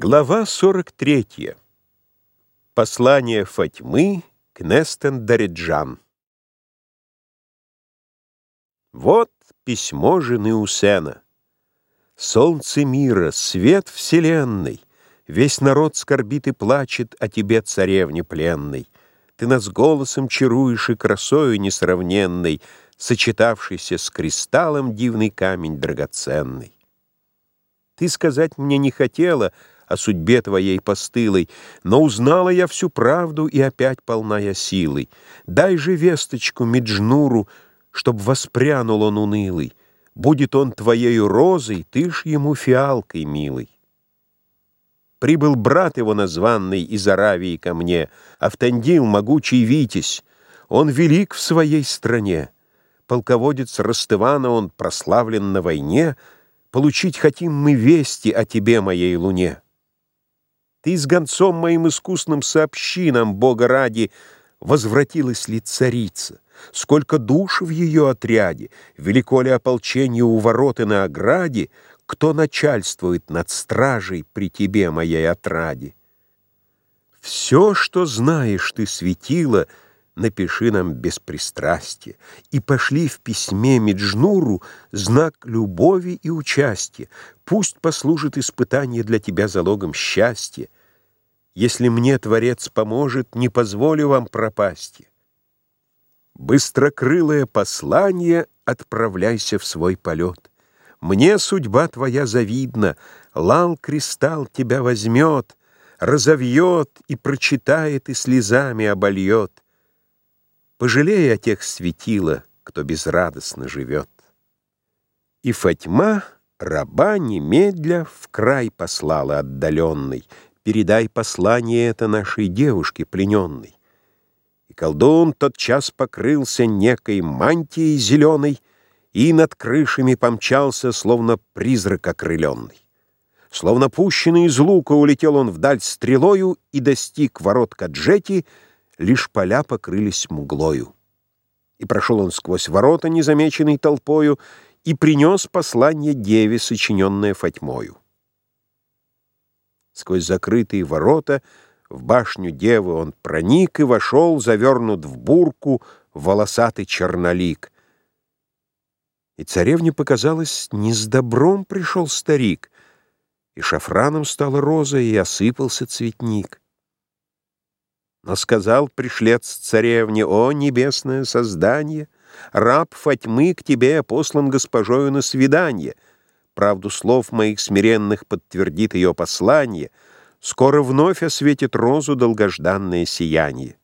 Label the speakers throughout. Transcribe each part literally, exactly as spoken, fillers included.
Speaker 1: Глава сорок третья. Послание Фатьмы к Нестен-Дареджан. Вот письмо жены Усена. Солнце мира, свет вселенной, весь народ скорбит и плачет о тебе, царевне пленной. Ты нас голосом чаруешь и красою несравненной, сочетавшийся с кристаллом дивный камень драгоценный. Ты сказать мне не хотела о судьбе твоей постылой, но узнала я всю правду, и опять полна я силой. Дай же весточку Меджнуру, чтоб воспрянул он унылый. Будет он твоею розой, ты ж ему фиалкой милой. Прибыл брат его названный из Аравии ко мне, Автандил, могучий витязь. Он велик в своей стране. Полководец Ростывана, он прославлен на войне. Получить хотим мы вести о тебе, моей луне. Ты с гонцом моим искусным сообщи нам, Бога ради, возвратилась ли царица, сколько душ в ее отряде, велико ли ополчение у ворот и на ограде, кто начальствует над стражей при тебе, моей отраде. Все, что знаешь ты, светило, напиши нам без пристрастия, и пошли в письме Меджнуру знак любови и участия. Пусть послужит испытание для тебя залогом счастья. Если мне Творец поможет, не позволю вам пропасть. Быстрокрылое послание отправляйся в свой полет. Мне судьба твоя завидна, лал-кристалл тебя возьмет, разовьет и прочитает, и слезами обольет. Пожалей о тех светила, кто безрадостно живет. И Фатьма раба немедля в край послала отдаленный: передай послание это нашей девушке плененной. И колдун тотчас покрылся некой мантией зеленой и над крышами помчался, словно призрак окрыленный. Словно пущенный из лука улетел он вдаль стрелою и достиг ворот Каджети, лишь поля покрылись мглою. И прошел он сквозь ворота, незамеченный толпою, и принес послание деве, сочиненное Фатьмою. Сквозь закрытые ворота в башню девы он проник и вошел, завернут в бурку, волосатый чернолик. И царевне показалось, не с добром пришел старик, и шафраном стала роза, и осыпался цветник. Но сказал пришлец царевне: «О, небесное создание, раб Фатьмы к тебе послан госпожою на свидание. Правду слов моих смиренных подтвердит ее послание. Скоро вновь осветит розу долгожданное сияние».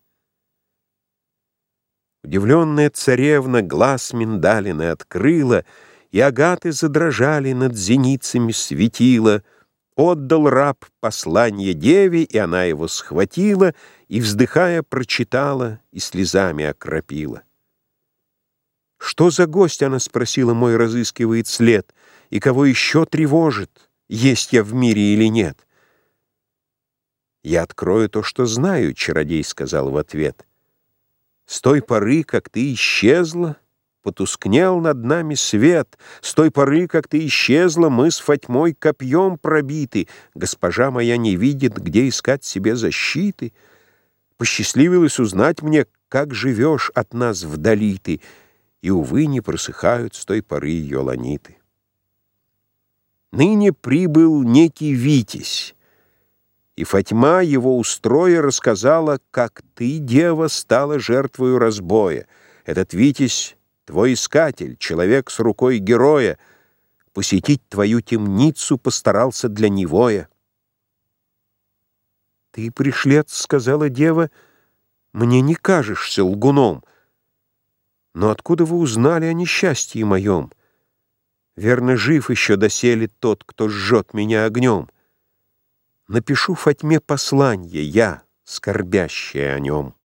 Speaker 1: Удивленная царевна глаз миндалины открыла, и агаты задрожали над зеницами светила. Отдал раб послание деве, и она его схватила, и, вздыхая, прочитала, и слезами окропила. «Что за гость?» — она спросила, — «мой разыскивает след, и кого еще тревожит, есть я в мире или нет?» «Я открою то, что знаю», — чародей сказал в ответ. «С той поры, как ты исчезла, потускнел над нами свет. С той поры, как ты исчезла, мы с Фатьмой копьем пробиты. Госпожа моя не видит, где искать себе защиты. Посчастливилось узнать мне, как живешь от нас вдали ты, и, увы, не просыхают с той поры ее ланиты. Ныне прибыл некий витязь, и Фатьма, его устроя, рассказала, как ты, дева, стала жертвою разбоя. Этот витязь — твой искатель, человек с рукой героя, посетить твою темницу постарался для невоя. «Ты, пришлец, — сказала дева, — мне не кажешься лгуном. Но откуда вы узнали о несчастье моем? Верно, жив еще доселе тот, кто жжет меня огнем. Напишу Фатьме посланье, я, скорбящая о нем».